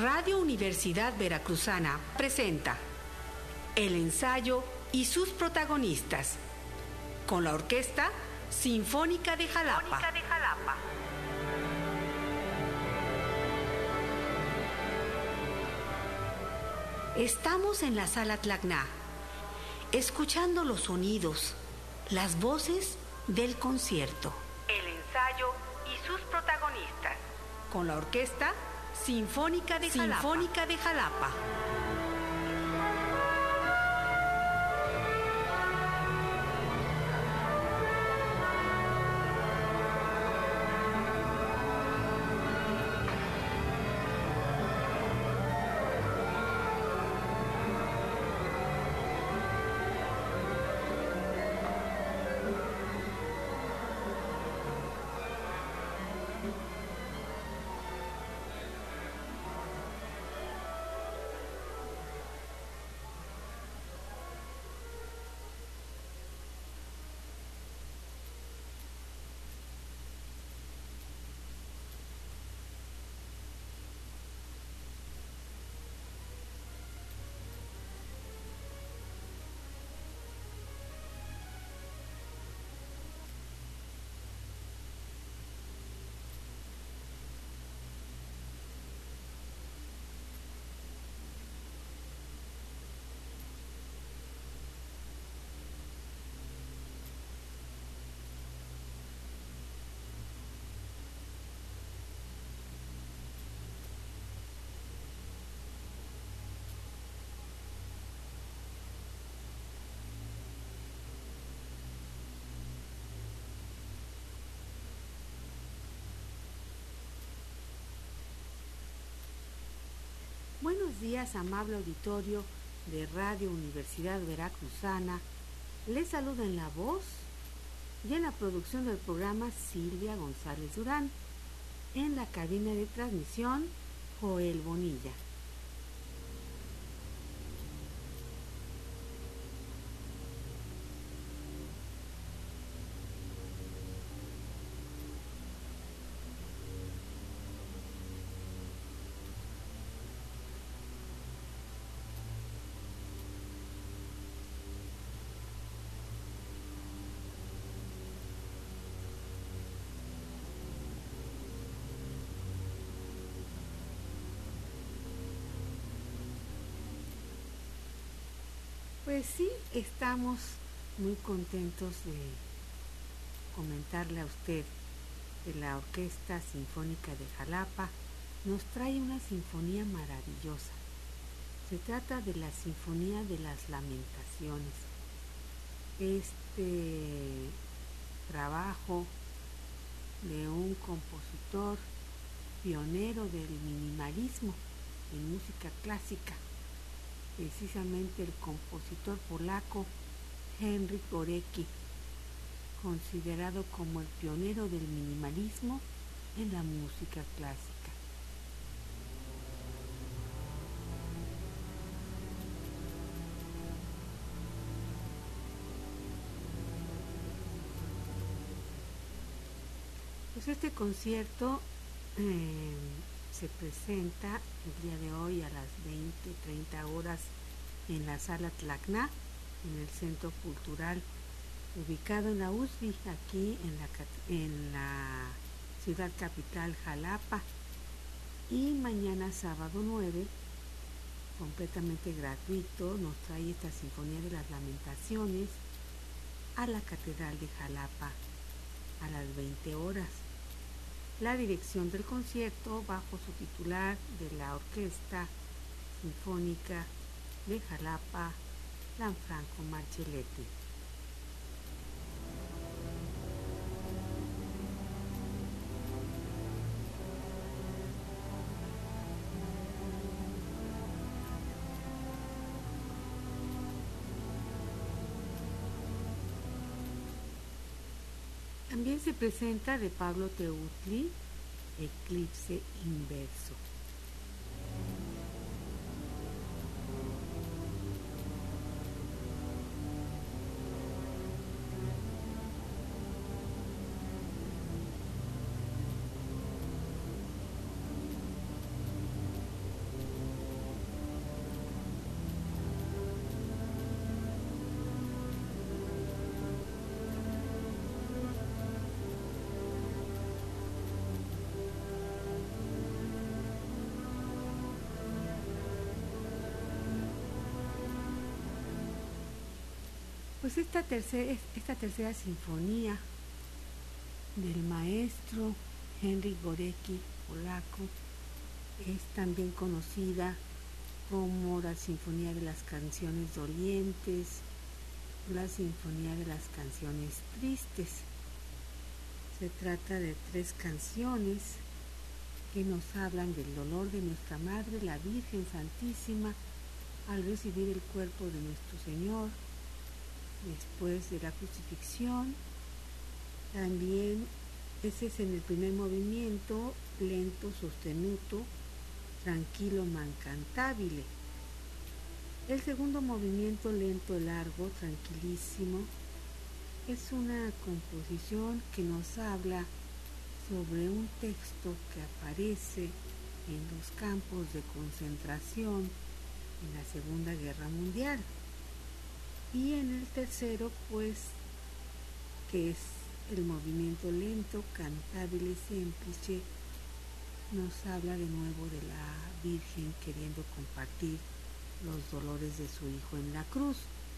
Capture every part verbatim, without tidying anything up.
Radio Universidad Veracruzana presenta el ensayo y sus protagonistas, con la Orquesta Sinfónica de Jalapa. Sinfónica de Jalapa. Estamos en la Sala Tlacna, escuchando los sonidos, las voces del concierto. El ensayo y sus protagonistas, con la Orquesta Sinfónica de Jalapa. Sinfónica de Jalapa. Buenos días, amable auditorio de Radio Universidad Veracruzana. Les saluda en la voz y en la producción del programa Silvia González Durán. En la cabina de transmisión, Joel Bonilla. Pues sí, estamos muy contentos de comentarle a usted que la Orquesta Sinfónica de Jalapa nos trae una sinfonía maravillosa. Se trata de la Sinfonía de las Lamentaciones. Este trabajo de un compositor pionero del minimalismo en música clásica, precisamente el compositor polaco Henryk Górecki, considerado como el pionero del minimalismo en la música clásica. Pues este concierto eh, se presenta el día de hoy a las veinte treinta horas en la Sala Tlacna, en el Centro Cultural, ubicado en la U S B I, aquí en la, en la ciudad capital Jalapa. Y mañana sábado nueve, completamente gratuito, nos trae esta Sinfonía de las Lamentaciones a la Catedral de Jalapa a las veinte horas. La dirección del concierto bajo su titular de la Orquesta Sinfónica de Jalapa, Lanfranco Marcelletti. También se presenta de Pablo Teutli, Eclipse Inverso. Pues esta tercera, esta tercera sinfonía del maestro Henryk Górecki, polaco, es también conocida como la Sinfonía de las Canciones Dolientes, la Sinfonía de las Canciones Tristes. Se trata de tres canciones que nos hablan del dolor de nuestra Madre, la Virgen Santísima, al recibir el cuerpo de nuestro Señor después de la crucifixión. También ese es en el primer movimiento, lento, sostenuto, tranquillo, ma incantabile. El segundo movimiento, lento, largo, tranquilísimo, es una composición que nos habla sobre un texto que aparece en los campos de concentración en la Segunda Guerra Mundial. Y en el tercero, pues, que es el movimiento lento, cantabile semplice, nos habla de nuevo de la Virgen queriendo compartir los dolores de su Hijo en la cruz.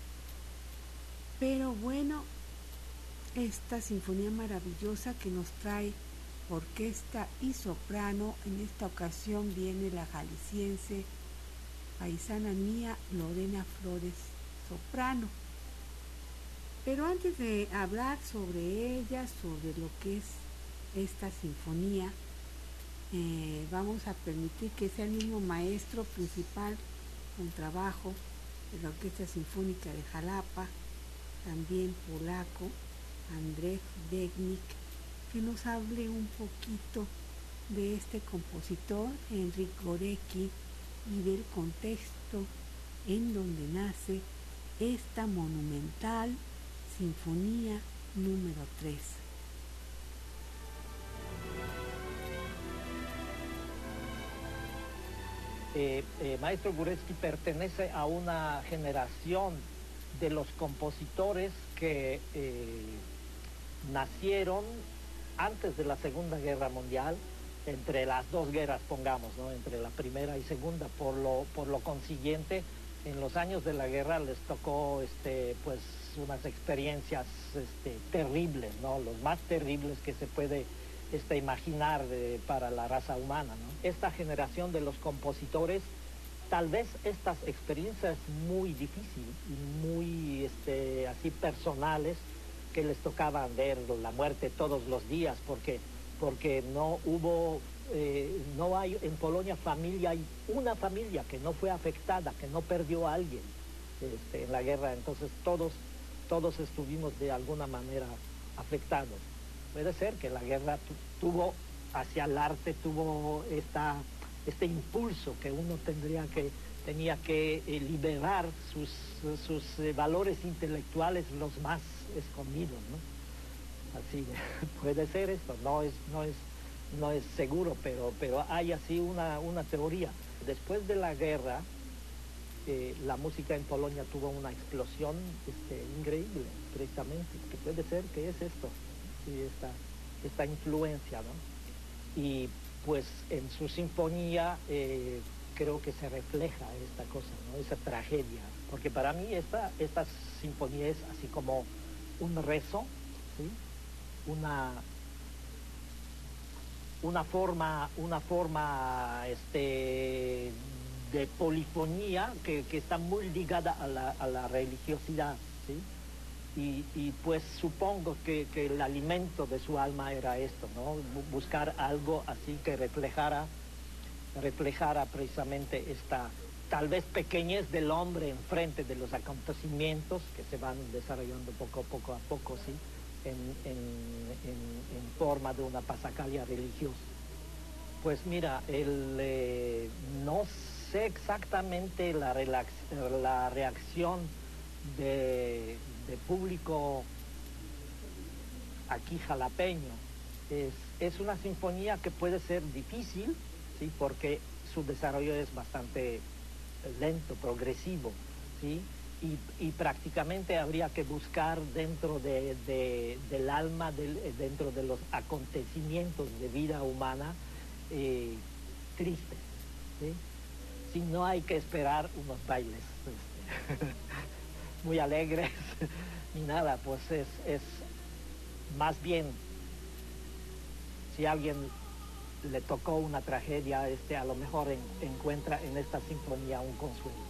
Pero bueno, esta sinfonía maravillosa que nos trae orquesta y soprano, en esta ocasión viene la jalisciense, paisana mía, Lorena Flores, soprano. Pero antes de hablar sobre ella, sobre lo que es esta sinfonía, eh, vamos a permitir que sea el mismo maestro principal con trabajo de la Orquesta Sinfónica de Jalapa, también polaco, Andrzej Wajda, que nos hable un poquito de este compositor, Henryk Górecki, y del contexto en donde nace esta monumental Sinfonía número tres. Eh, eh, Maestro Górecki pertenece a una generación de los compositores que eh, nacieron antes de la Segunda Guerra Mundial, entre las dos guerras, pongamos, ¿no? Entre la primera y segunda. Por lo, por lo consiguiente, en los años de la guerra les tocó este, pues, unas experiencias este, terribles, ¿no? Los más terribles que se puede este, imaginar de, para la raza humana, ¿no? Esta generación de los compositores, tal vez estas experiencias muy difíciles y muy este, así personales, que les tocaba ver la muerte todos los días, porque, porque no hubo, eh, no hay en Polonia familia, hay una familia que no fue afectada, que no perdió a alguien este, en la guerra. Entonces todos, todos estuvimos de alguna manera afectados. Puede ser que la guerra tuvo hacia el arte, tuvo esta, este impulso que uno tendría que, tenía que eh, liberar sus, sus eh, valores intelectuales los más escondidos, ¿no? Así, puede ser esto, no es, no es, no es seguro, pero, pero hay así una, una teoría. Después de la guerra, eh, la música en Polonia tuvo una explosión este, increíble, precisamente, que puede ser que es esto, ¿sí? esta, esta influencia, ¿no? Y pues en su sinfonía eh, creo que se refleja esta cosa, ¿no? Esa tragedia, porque para mí esta, esta sinfonía es así como un rezo, ¿sí? una, una forma, una forma este, de polifonía que, que está muy ligada a la, a la religiosidad, ¿sí? Y, y pues supongo que, que el alimento de su alma era esto, ¿no? Buscar algo así que reflejara, reflejara precisamente esta tal vez pequeñez del hombre enfrente de los acontecimientos que se van desarrollando poco, poco a poco, ¿sí? en, en, en, en forma de una pasacalia religiosa. Pues mira, el, eh, no sé exactamente la, relax, la reacción de, de público aquí jalapeño. Es, es una sinfonía que puede ser difícil, ¿sí? Porque su desarrollo es bastante lento, progresivo, ¿sí? Y, y prácticamente habría que buscar dentro de, de, del alma, del, dentro de los acontecimientos de vida humana eh, tristes, ¿sí? Si no hay que esperar unos bailes este, muy alegres, ni nada, pues es, es más bien, si a alguien le tocó una tragedia, este, a lo mejor en, encuentra en esta sinfonía un consuelo.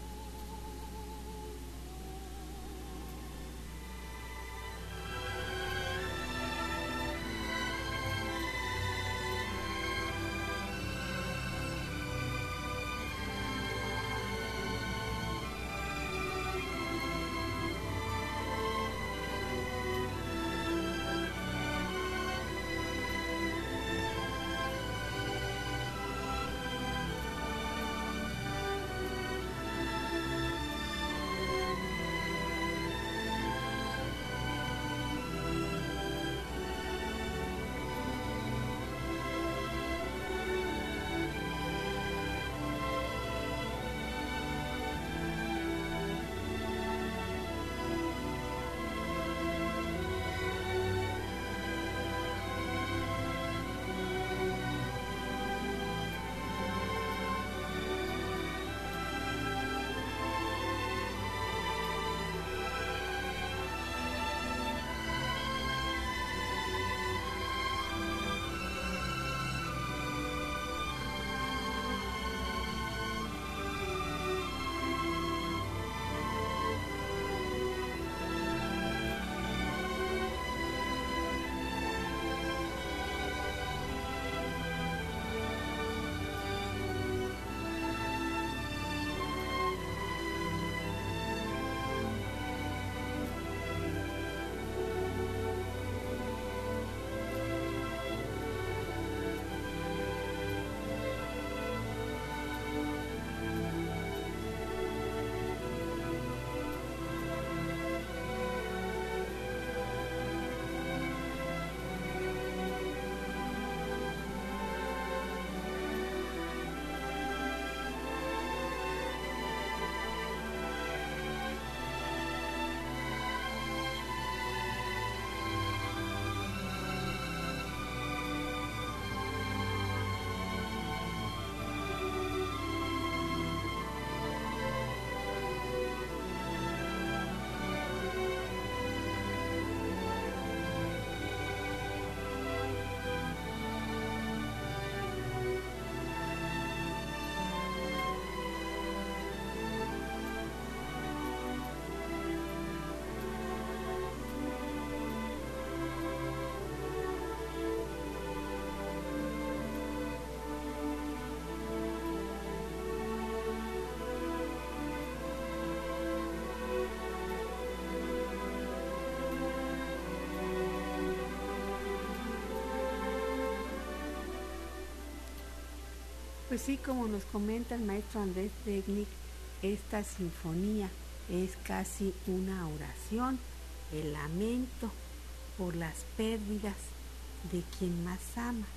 Pues sí, como nos comenta el maestro Andrés Degnic, esta sinfonía es casi una oración, el lamento por las pérdidas de quien más amas,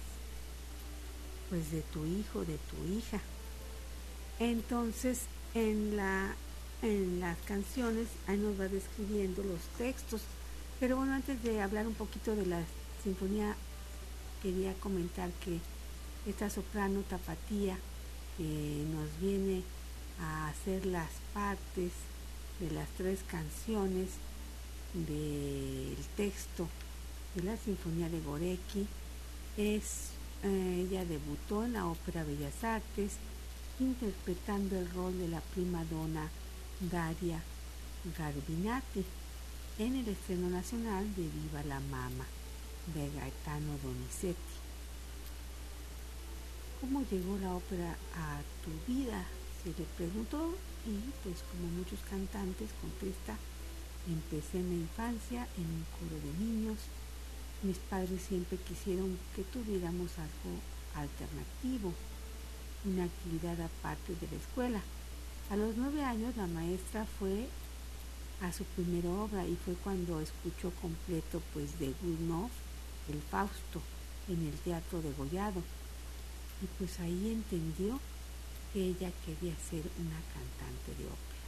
pues de tu hijo, de tu hija. Entonces, en, la, en las canciones, ahí nos va describiendo los textos. Pero bueno, antes de hablar un poquito de la sinfonía, quería comentar que esta soprano tapatía que nos viene a hacer las partes de las tres canciones del texto de la Sinfonía de Gorecki, es, eh, ella debutó en la Ópera Bellas Artes interpretando el rol de la prima donna Daria Garbinati en el estreno nacional de Viva la Mama de Gaetano Donizetti. ¿Cómo llegó la ópera a tu vida?, se le preguntó, y pues como muchos cantantes contesta: empecé en la infancia en un coro de niños. Mis padres siempre quisieron que tuviéramos algo alternativo, una actividad aparte de la escuela. A los nueve años la maestra fue a su primera obra y fue cuando escuchó completo pues de Gounod, el Fausto, en el Teatro de Degollado. Y pues ahí entendió que ella quería ser una cantante de ópera.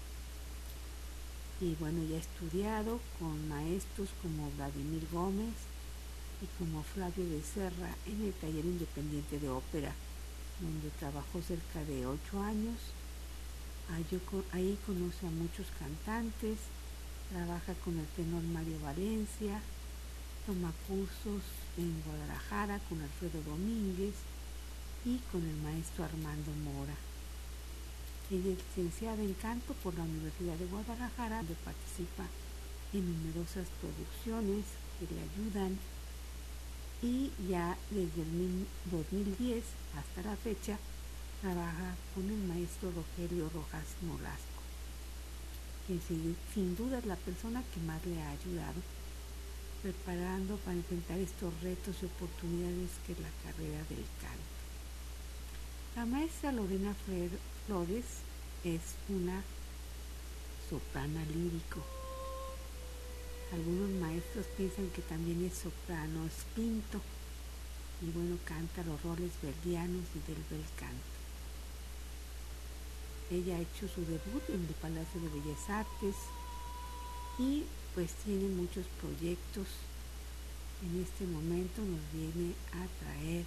Y bueno, ya ha estudiado con maestros como Vladimir Gómez y como Flavio Becerra en el Taller Independiente de Ópera, donde trabajó cerca de ocho años. Ahí conoce a muchos cantantes Trabaja con el tenor Mario Valencia, toma cursos en Guadalajara con Alfredo Domínguez y con el maestro Armando Mora. Ella es licenciada en canto por la Universidad de Guadalajara, donde participa en numerosas producciones que le ayudan, y ya desde el dos mil diez hasta la fecha trabaja con el maestro Rogelio Rojas Nolasco, quien sin duda es la persona que más le ha ayudado preparando para enfrentar estos retos y oportunidades que es la carrera del canto. La maestra Lorena Flores es una soprano lírico. Algunos maestros piensan que también es soprano espinto y bueno, canta los roles verdianos y del bel canto. Ella ha hecho su debut en el Palacio de Bellas Artes y pues tiene muchos proyectos. En este momento nos viene a traer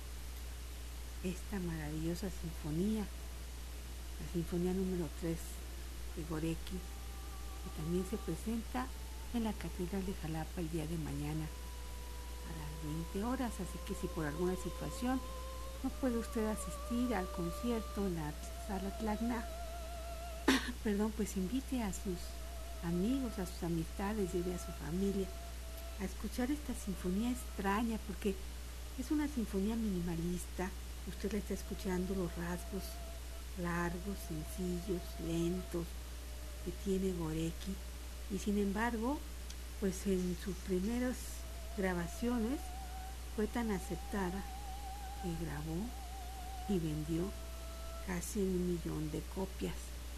esta maravillosa sinfonía, la sinfonía número tres de Gorecki, que también se presenta en la Catedral de Jalapa el día de mañana a las veinte horas, así que si por alguna situación no puede usted asistir al concierto en la Sala Tlacna, perdón, pues invite a sus amigos, a sus amistades, lleve a su familia a escuchar esta sinfonía extraña, porque es una sinfonía minimalista. Usted la está escuchando los rasgos largos, sencillos, lentos que tiene Gorecki, y sin embargo, pues en sus primeras grabaciones fue tan aceptada que grabó y vendió casi un millón de copias.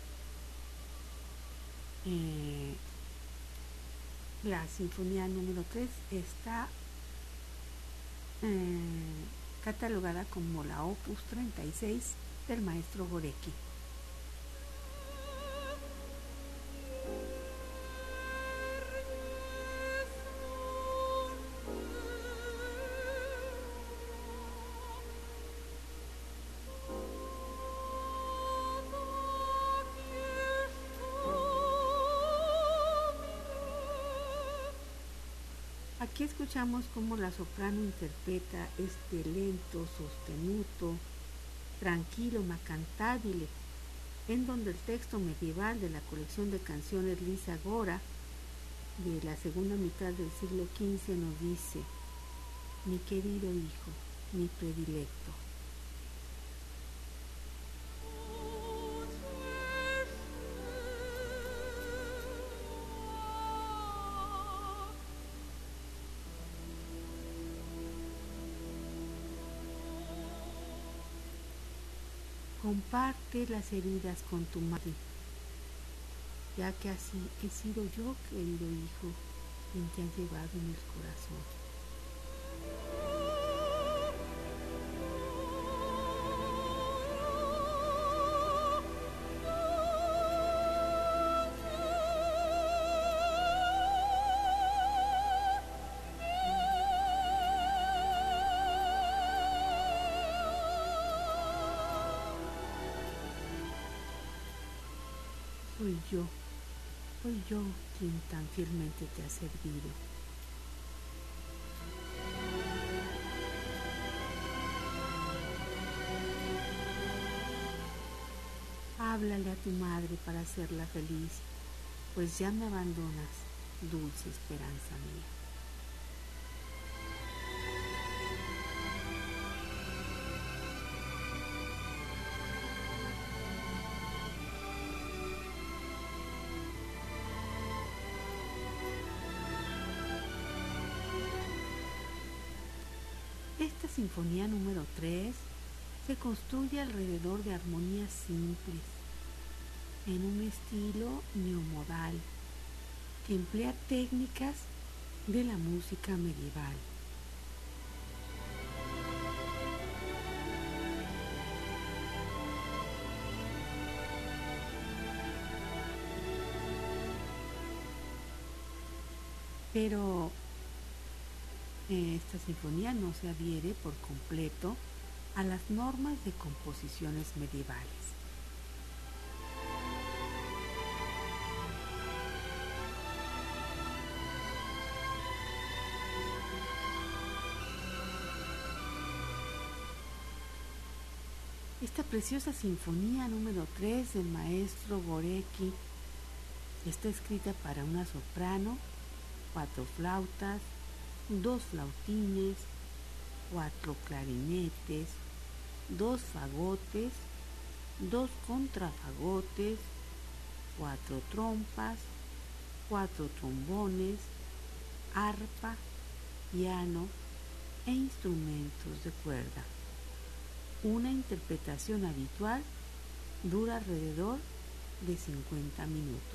Eh, la sinfonía número tres está eh, catalogada como la opus treinta y seis del maestro Gorecki. Aquí escuchamos cómo la soprano interpreta este lento, sostenuto, tranquilo, ma cantabile, en donde el texto medieval de la colección de canciones Lisa Gora de la segunda mitad del siglo quince nos dice: mi querido hijo, mi predilecto. Comparte las heridas con tu madre, ya que así he sido yo, querido hijo, quien te ha llevado en el corazón. Soy yo, soy yo quien tan fielmente te ha servido. Háblale a tu madre para hacerla feliz, pues ya me abandonas, dulce esperanza mía. Esta sinfonía número tres se construye alrededor de armonías simples, en un estilo neomodal, que emplea técnicas de la música medieval. Pero esta sinfonía no se adhiere por completo a las normas de composiciones medievales. Esta preciosa sinfonía número tres del maestro Gorecki está escrita para una soprano, cuatro flautas, dos flautines, cuatro clarinetes, dos fagotes, dos contrafagotes, cuatro trompas, cuatro trombones, arpa, piano e instrumentos de cuerda. Una interpretación habitual dura alrededor de cincuenta minutos.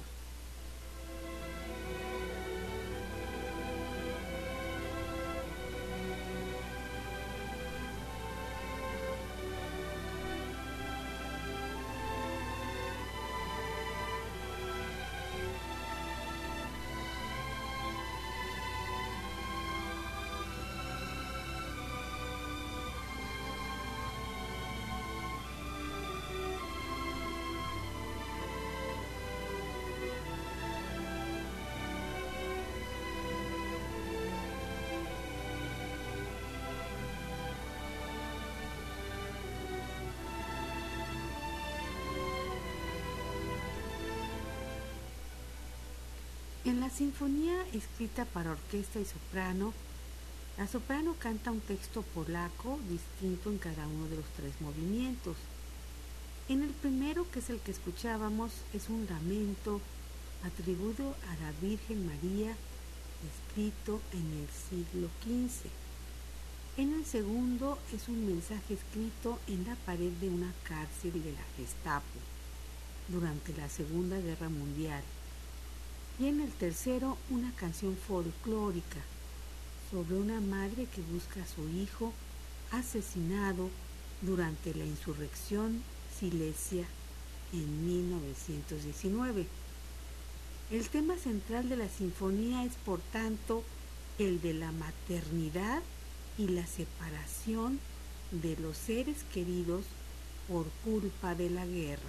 En la sinfonía escrita para orquesta y soprano, la soprano canta un texto polaco distinto en cada uno de los tres movimientos. En el primero, que es el que escuchábamos, es un lamento atribuido a la Virgen María, escrito en el siglo quince. En el segundo es un mensaje escrito en la pared de una cárcel de la Gestapo durante la Segunda Guerra Mundial. Y en el tercero, una canción folclórica sobre una madre que busca a su hijo asesinado durante la insurrección silesia en mil novecientos diecinueve. El tema central de la sinfonía es, por tanto, el de la maternidad y la separación de los seres queridos por culpa de la guerra.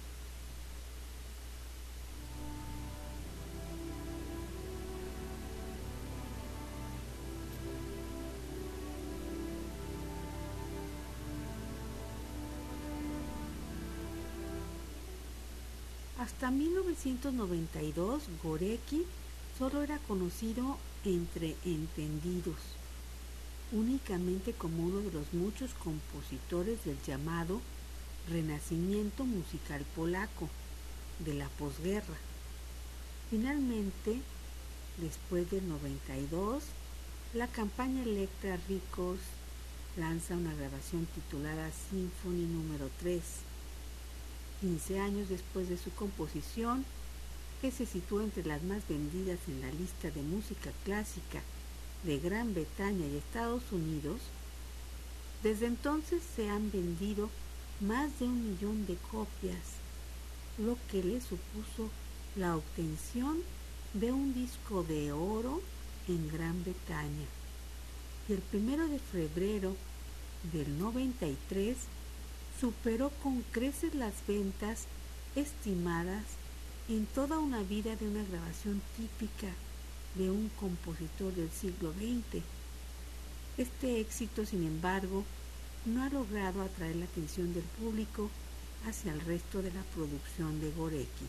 Hasta mil novecientos noventa y dos, Gorecki solo era conocido entre entendidos, únicamente como uno de los muchos compositores del llamado renacimiento musical polaco de la posguerra. Finalmente, después del noventa y dos, la compañía Elektra Records lanza una grabación titulada Symphony número tres, quince años después de su composición, que se sitúa entre las más vendidas en la lista de música clásica de Gran Bretaña y Estados Unidos. Desde entonces se han vendido más de un millón de copias, lo que le supuso la obtención de un disco de oro en Gran Bretaña. Y el primero de febrero del noventa y tres superó con creces las ventas estimadas en toda una vida de una grabación típica de un compositor del siglo veinte. Este éxito, sin embargo, no ha logrado atraer la atención del público hacia el resto de la producción de Gorecki.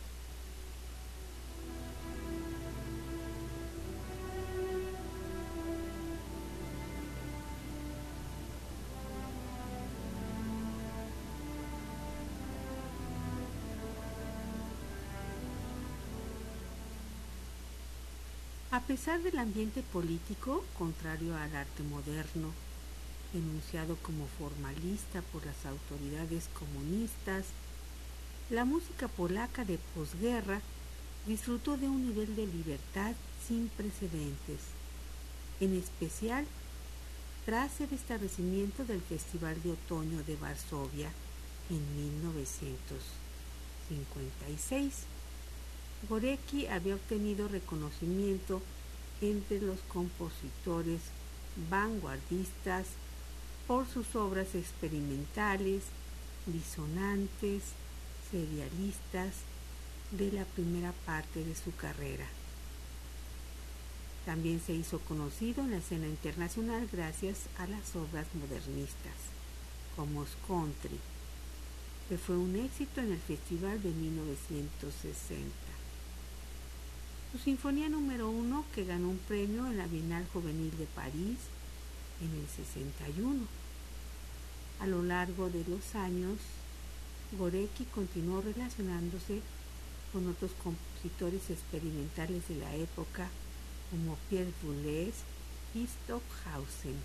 A pesar del ambiente político contrario al arte moderno, denunciado como formalista por las autoridades comunistas, la música polaca de posguerra disfrutó de un nivel de libertad sin precedentes, en especial tras el establecimiento del Festival de Otoño de Varsovia en mil novecientos cincuenta y seis. Gorecki había obtenido reconocimiento entre los compositores vanguardistas por sus obras experimentales, disonantes, serialistas de la primera parte de su carrera. También se hizo conocido en la escena internacional gracias a las obras modernistas, como Scontri, que fue un éxito en el festival de mil novecientos sesenta. Su sinfonía número uno, que ganó un premio en la Bienal Juvenil de París en el sesenta y uno. A lo largo de los años, Gorecki continuó relacionándose con otros compositores experimentales de la época como Pierre Boulez y Stockhausen.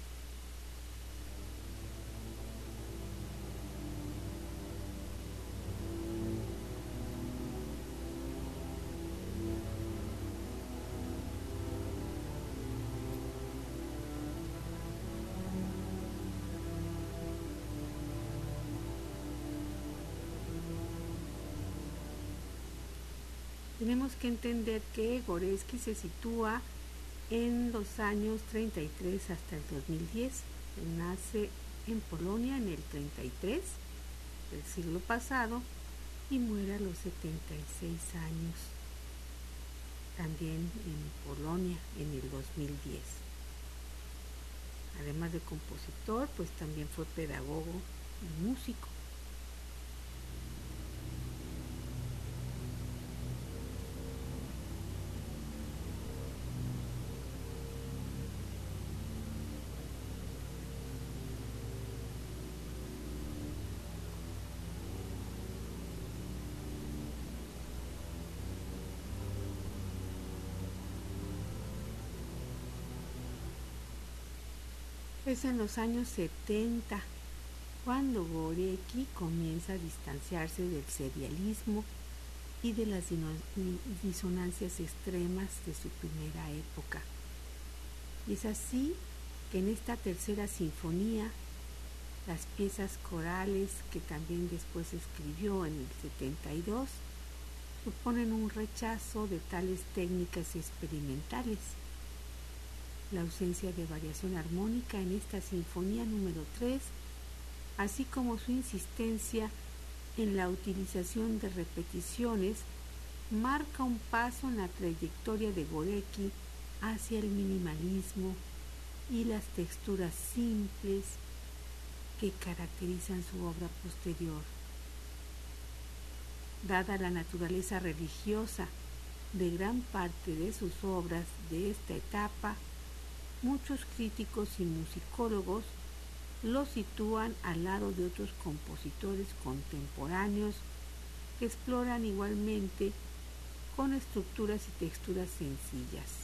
Tenemos que entender que Gorecki se sitúa en los años treinta y tres hasta el dos mil diez. Él nace en Polonia en el treinta y tres del siglo pasado y muere a los setenta y seis años, también en Polonia en el dos mil diez. Además de compositor, pues también fue pedagogo y músico. Es en los años setenta cuando Gorecki comienza a distanciarse del serialismo y de las disonancias extremas de su primera época. Y es así que en esta tercera sinfonía, las piezas corales que también después escribió en el setenta y dos, suponen un rechazo de tales técnicas experimentales. La ausencia de variación armónica en esta sinfonía número tres, así como su insistencia en la utilización de repeticiones, marca un paso en la trayectoria de Gorecki hacia el minimalismo y las texturas simples que caracterizan su obra posterior. Dada la naturaleza religiosa de gran parte de sus obras de esta etapa, muchos críticos y musicólogos lo sitúan al lado de otros compositores contemporáneos que exploran igualmente con estructuras y texturas sencillas.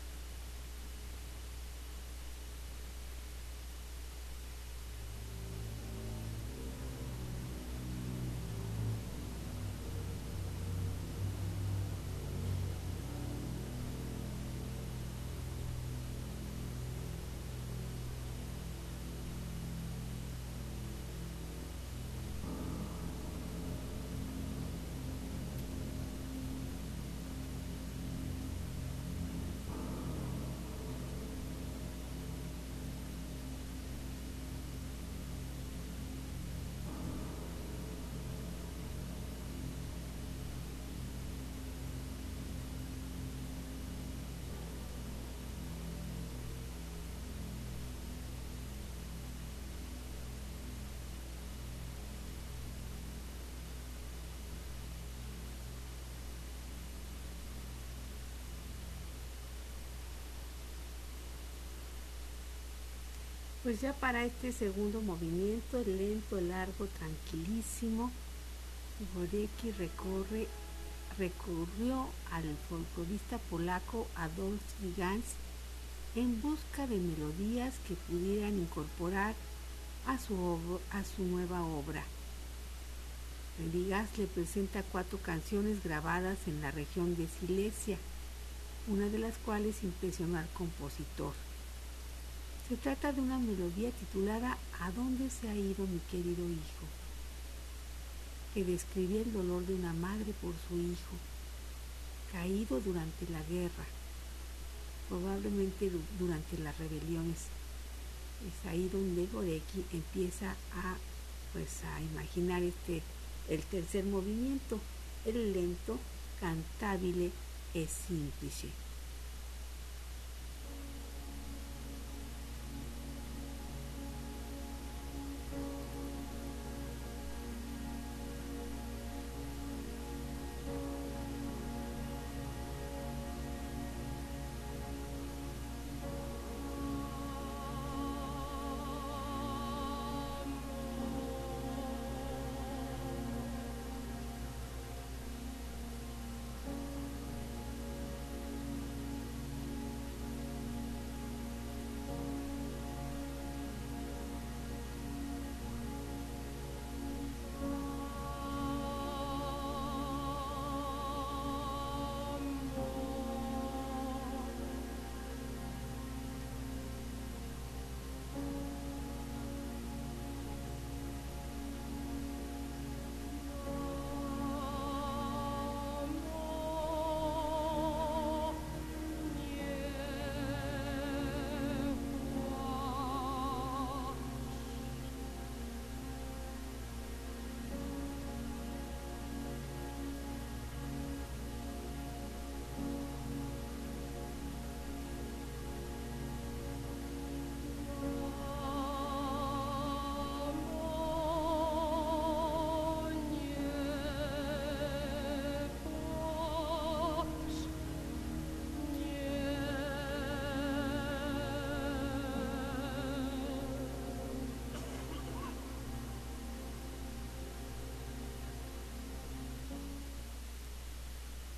Pues ya para este segundo movimiento, el lento, el largo, tranquilísimo, Gorecki recorre, recurrió al folclorista polaco Adolf Gigans en busca de melodías que pudieran incorporar a su, obra, a su nueva obra. Gigans le presenta cuatro canciones grabadas en la región de Silesia, una de las cuales impresionó al compositor. Se trata de una melodía titulada ¿A dónde se ha ido mi querido hijo?, que describía el dolor de una madre por su hijo, caído durante la guerra, probablemente durante las rebeliones. Es ahí donde Gorecki empieza a, pues, a imaginar este, el tercer movimiento, el lento, cantabile e semplice.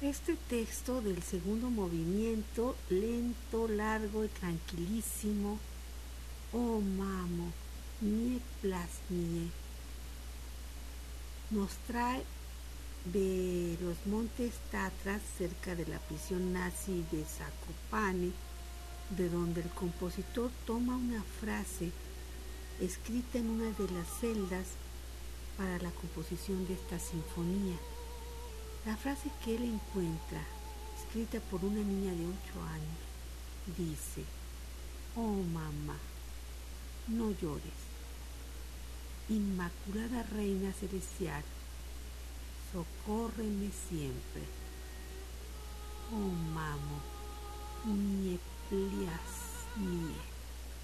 Este texto del segundo movimiento, lento, largo y tranquilísimo, oh mamo, nie plasmie, nos trae de los montes Tatras, cerca de la prisión nazi de Zakopane, de donde el compositor toma una frase escrita en una de las celdas para la composición de esta sinfonía. La frase que él encuentra, escrita por una niña de ocho años, dice: oh mamá, no llores, Inmaculada Reina Celestial, socórreme siempre. Oh mamo, nie plias mie.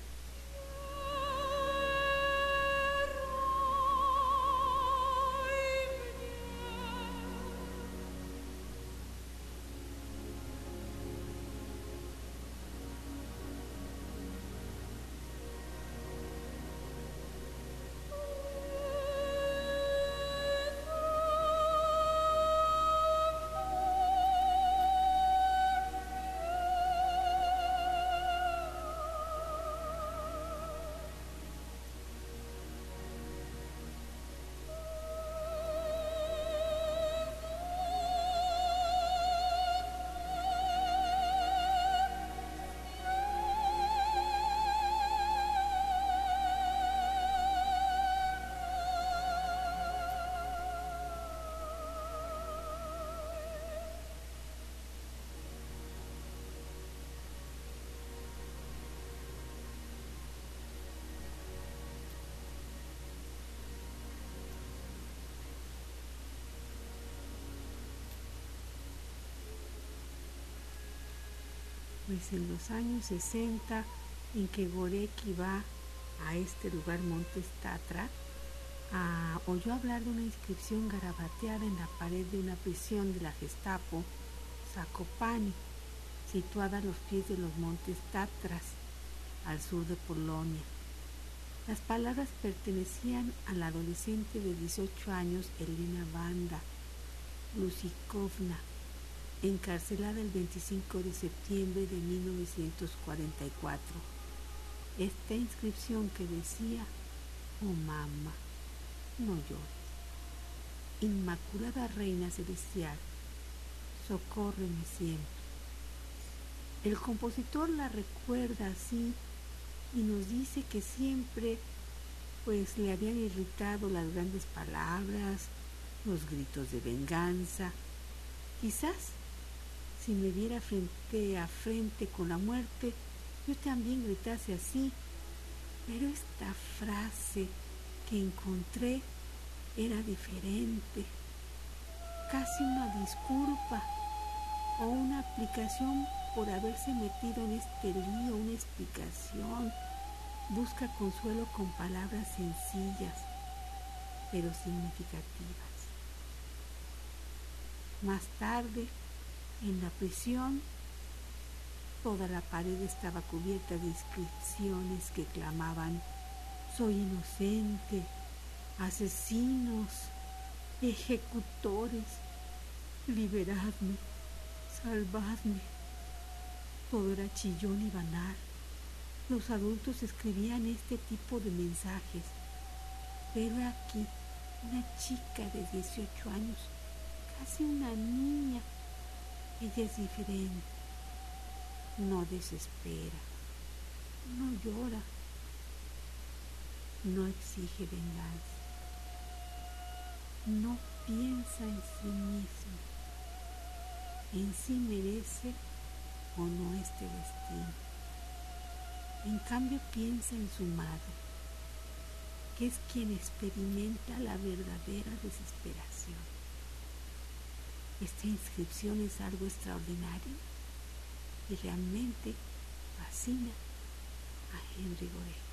Pues en los años sesenta, en que Gorecki va a este lugar, Montes Tatra, a, oyó hablar de una inscripción garabateada en la pared de una prisión de la Gestapo, Zakopane, situada a los pies de los Montes Tatras, al sur de Polonia. Las palabras pertenecían a la adolescente de dieciocho años, Elena Banda Lusikovna, encarcelada el veinticinco de septiembre de mil novecientos cuarenta y cuatro. Esta inscripción que decía: oh mamá, no llores, Inmaculada Reina Celestial, socórreme siempre. El compositor la recuerda así y nos dice que siempre pues le habían irritado las grandes palabras, los gritos de venganza. Quizás si me viera frente a frente con la muerte, yo también gritase así, pero esta frase que encontré era diferente, casi una disculpa o una aplicación por haberse metido en este lío, una explicación. Busca consuelo con palabras sencillas, pero significativas. Más tarde, en la prisión, toda la pared estaba cubierta de inscripciones que clamaban: soy inocente, asesinos, ejecutores, liberadme, salvadme. Todo era chillón y banal. Los adultos escribían este tipo de mensajes, pero aquí una chica de dieciocho años, casi una niña. Ella es diferente, no desespera, no llora, no exige venganza, no piensa en sí misma, en si merece o no este destino. En cambio piensa en su madre, que es quien experimenta la verdadera desesperación. Esta inscripción es algo extraordinario y realmente fascina a Henry Gorecki.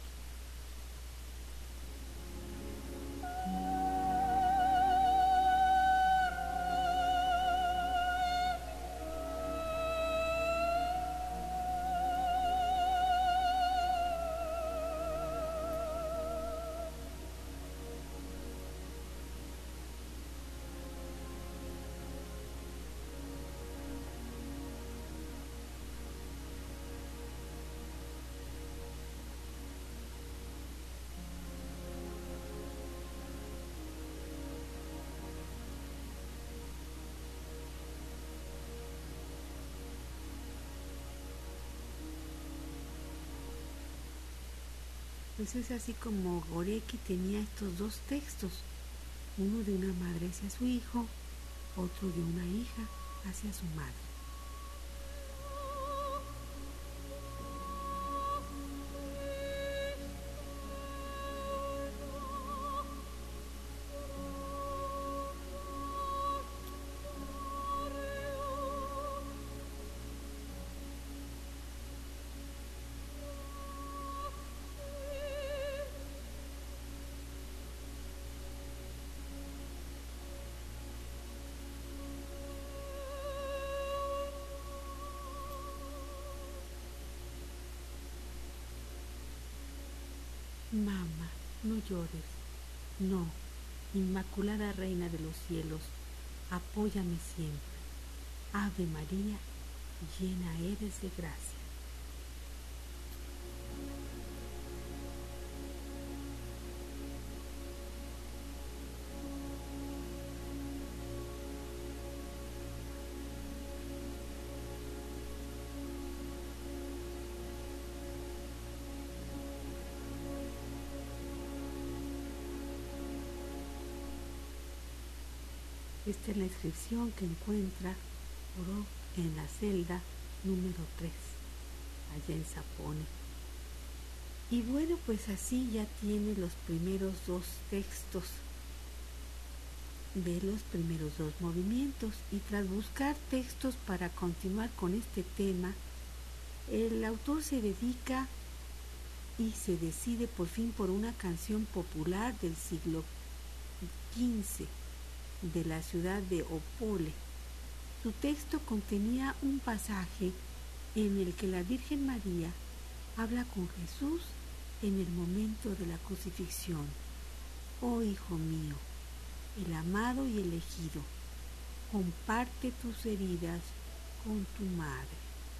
Pues es así como Gorecki tenía estos dos textos, uno de una madre hacia su hijo, otro de una hija hacia su madre. Mamá, no llores, no, Inmaculada Reina de los cielos, apóyame siempre. Ave María, llena eres de gracia. Esta es la inscripción que encuentra Oro en la celda número tres, allá en Sapone. Y bueno, pues así ya tiene los primeros dos textos de los primeros dos movimientos. Y tras buscar textos para continuar con este tema, el autor se dedica y se decide por fin por una canción popular del siglo quince, de la ciudad de Opole. Su texto contenía un pasaje en el que la Virgen María habla con Jesús en el momento de la crucifixión. Oh hijo mío, el amado y elegido, comparte tus heridas con tu madre.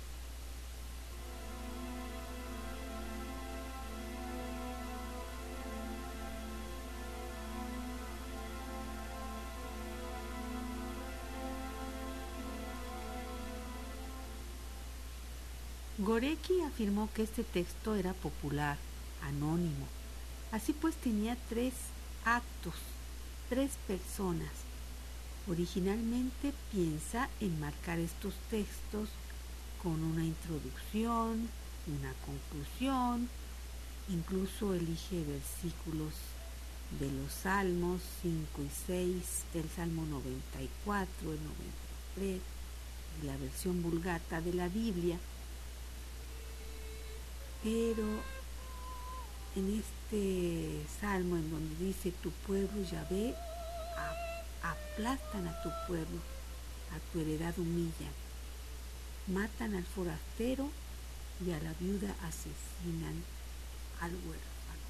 Gorecki afirmó que este texto era popular, anónimo. Así pues tenía tres actos, tres personas. Originalmente piensa enmarcar estos textos con una introducción, una conclusión, incluso elige versículos de los Salmos cinco y seis, del Salmo noventa y cuatro, el noventa y tres, y la versión Vulgata de la Biblia. Pero en este salmo en donde dice tu pueblo Yahvé, aplastan a tu pueblo, a tu heredad humillan, matan al forastero y a la viuda asesinan al huérfano.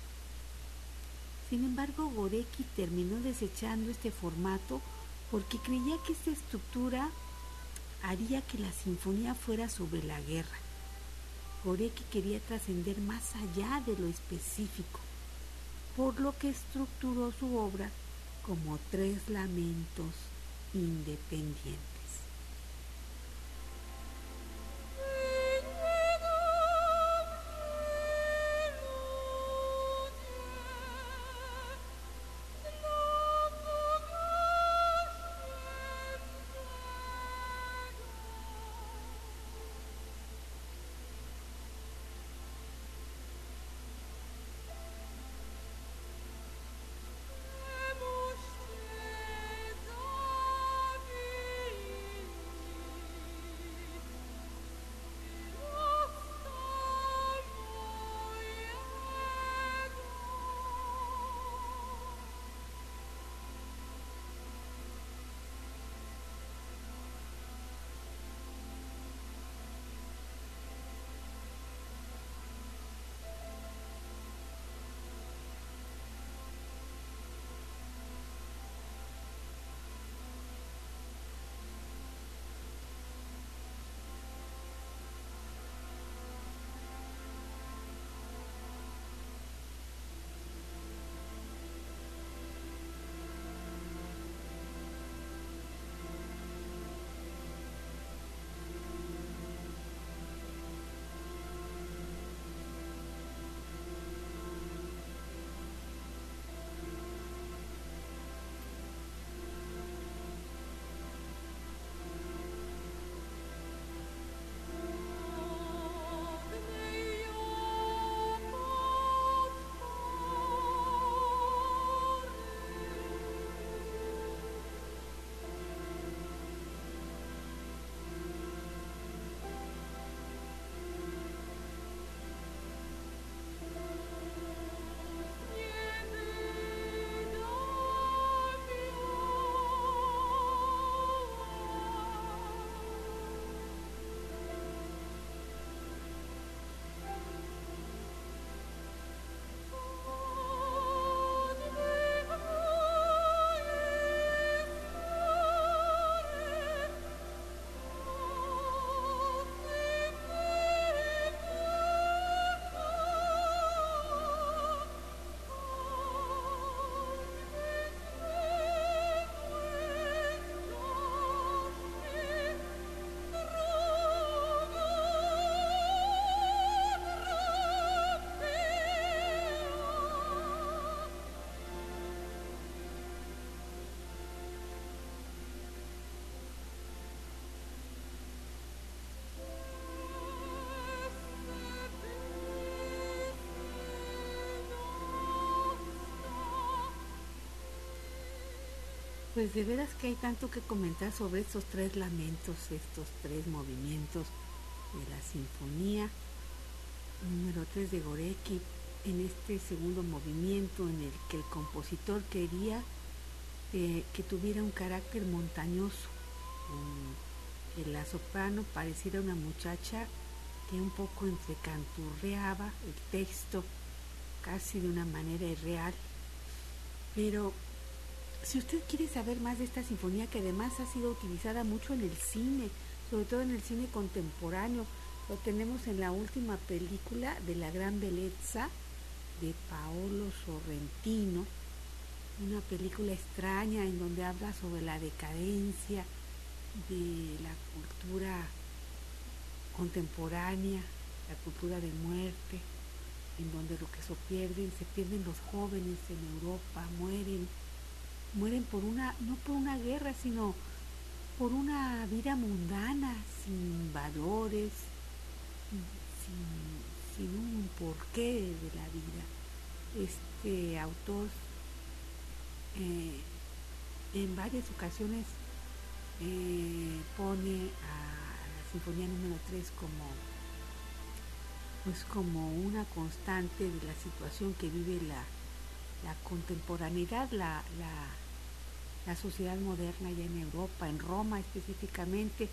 Sin embargo, Gorecki terminó desechando este formato porque creía que esta estructura haría que la sinfonía fuera sobre la guerra. Gorecki quería trascender más allá de lo específico, por lo que estructuró su obra como tres lamentos independientes. pues de veras que hay tanto que comentar sobre estos tres lamentos, estos tres movimientos de la sinfonía número tres de Gorecki, en este segundo movimiento en el que el compositor quería eh, que tuviera un carácter montañoso, um, que la soprano pareciera una muchacha que un poco entrecanturreaba el texto casi de una manera irreal. Pero si usted quiere saber más de esta sinfonía, que además ha sido utilizada mucho en el cine, sobre todo en el cine contemporáneo, lo tenemos en la última película de La Gran Bellezza de Paolo Sorrentino, una película extraña en donde habla sobre la decadencia de la cultura contemporánea, la cultura de muerte, en donde lo que se pierden, se pierden los jóvenes en Europa, mueren, mueren por una, no por una guerra, sino por una vida mundana, sin valores, sin, sin un porqué de la vida. Este autor eh, en varias ocasiones eh, pone a la Sinfonía número tres como, pues como una constante de la situación que vive la, la contemporaneidad, la, la, la sociedad moderna ya en Europa, en Roma específicamente,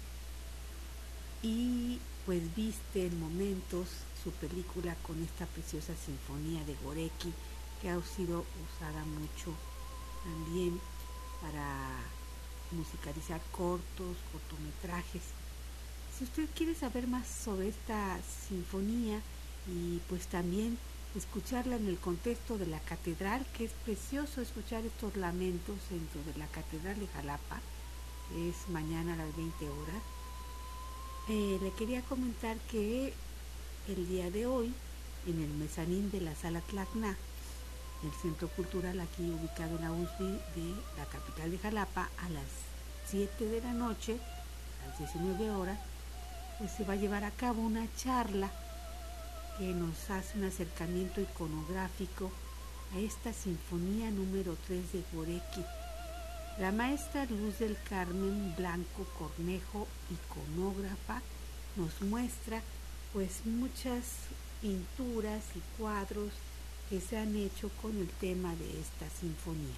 y pues viste en momentos su película con esta preciosa sinfonía de Gorecki, que ha sido usada mucho también para musicalizar cortos, cortometrajes. Si usted quiere saber más sobre esta sinfonía y pues también escucharla en el contexto de la catedral, que es precioso escuchar estos lamentos dentro de la catedral de Jalapa, es mañana a las veinte horas, eh, le quería comentar que el día de hoy, en el mezanín de la Sala Tlacna, el Centro Cultural aquí ubicado en la U S B I de la capital de Jalapa, a las siete de la noche, a las diecinueve horas, pues se va a llevar a cabo una charla que nos hace un acercamiento iconográfico a esta sinfonía número tres de Gorecki. La maestra Luz del Carmen Blanco Cornejo, iconógrafa, nos muestra pues muchas pinturas y cuadros que se han hecho con el tema de esta sinfonía.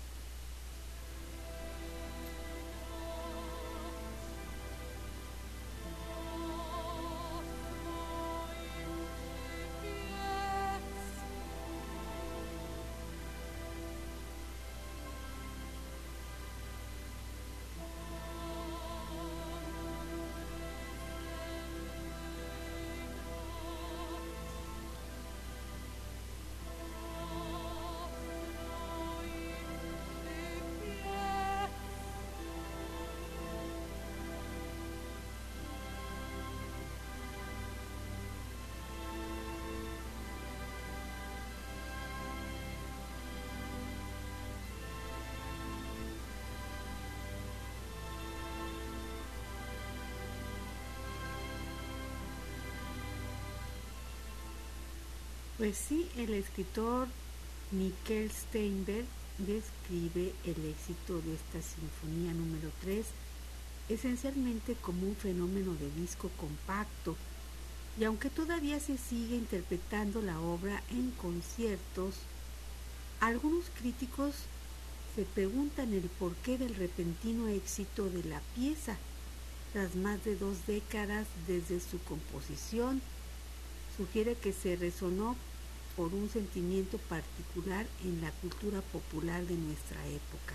Pues sí, el escritor Miquel Steinberg describe el éxito de esta sinfonía número tres esencialmente como un fenómeno de disco compacto, y aunque todavía se sigue interpretando la obra en conciertos, algunos críticos se preguntan el porqué del repentino éxito de la pieza, tras más de dos décadas desde su composición. Sugiere que se resonó por un sentimiento particular en la cultura popular de nuestra época.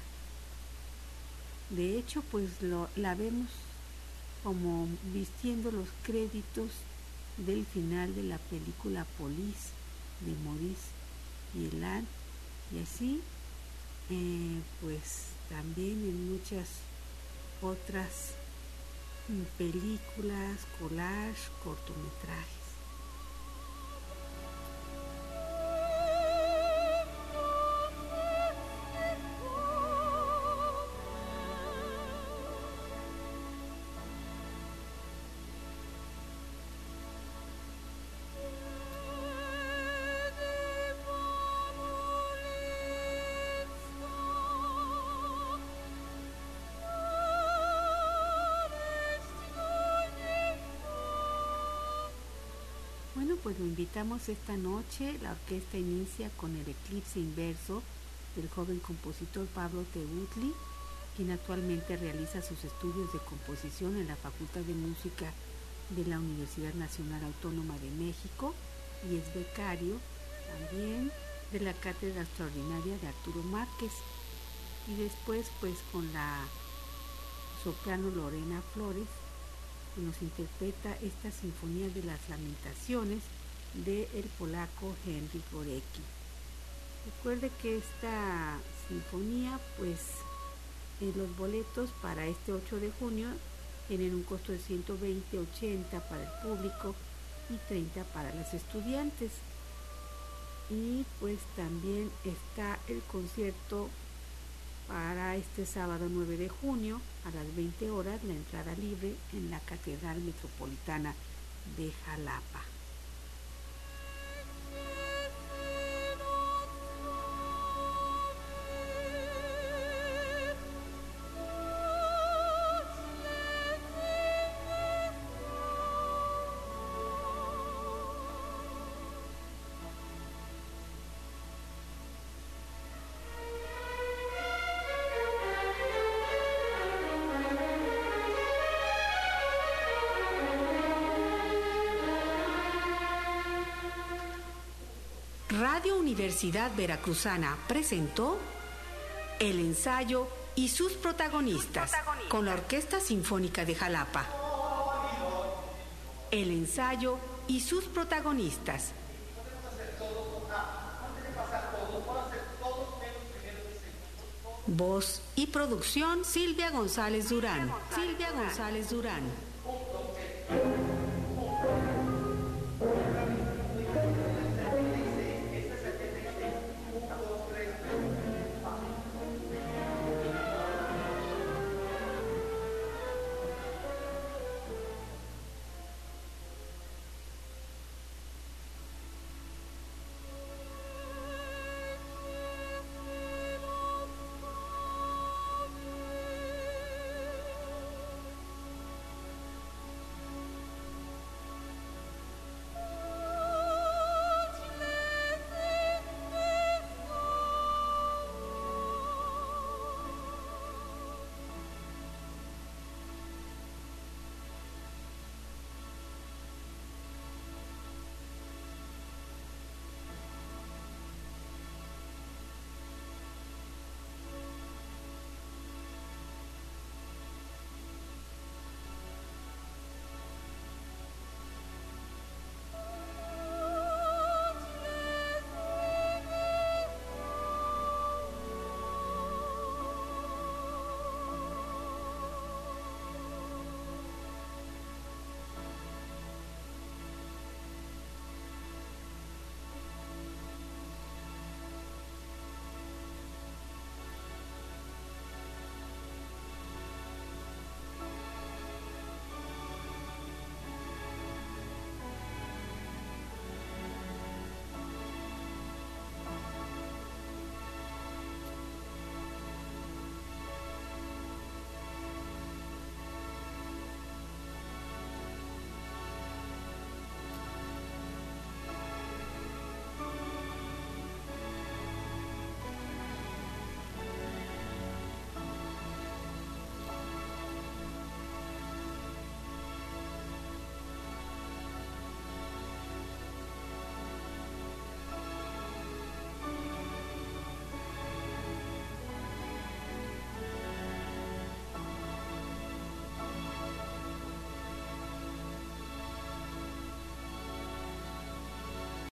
De hecho, pues lo, la vemos como vistiendo los créditos del final de la película Police de Maurice Villain, y así eh, pues también en muchas otras películas, collage, cortometrajes. pues lo invitamos esta noche. La orquesta inicia con el Eclipse Inverso del joven compositor Pablo Teutli, quien actualmente realiza sus estudios de composición en la Facultad de Música de la Universidad Nacional Autónoma de México y es becario también de la Cátedra Extraordinaria de Arturo Márquez. Y después pues con la soprano Lorena Flores, que nos interpreta esta Sinfonía de las Lamentaciones de el polaco Henryk Górecki. Recuerde que esta sinfonía, pues en los boletos para este ocho de junio tienen un costo de ciento veinte, ochenta para el público y treinta para los estudiantes. Y pues también está el concierto para este sábado nueve de junio a las veinte horas, la entrada libre en la Catedral Metropolitana de Jalapa. Radio Universidad Veracruzana presentó El ensayo y sus protagonistas, con la Orquesta Sinfónica de Jalapa. El ensayo y sus protagonistas. Voz y producción Silvia González Durán. Silvia González Durán.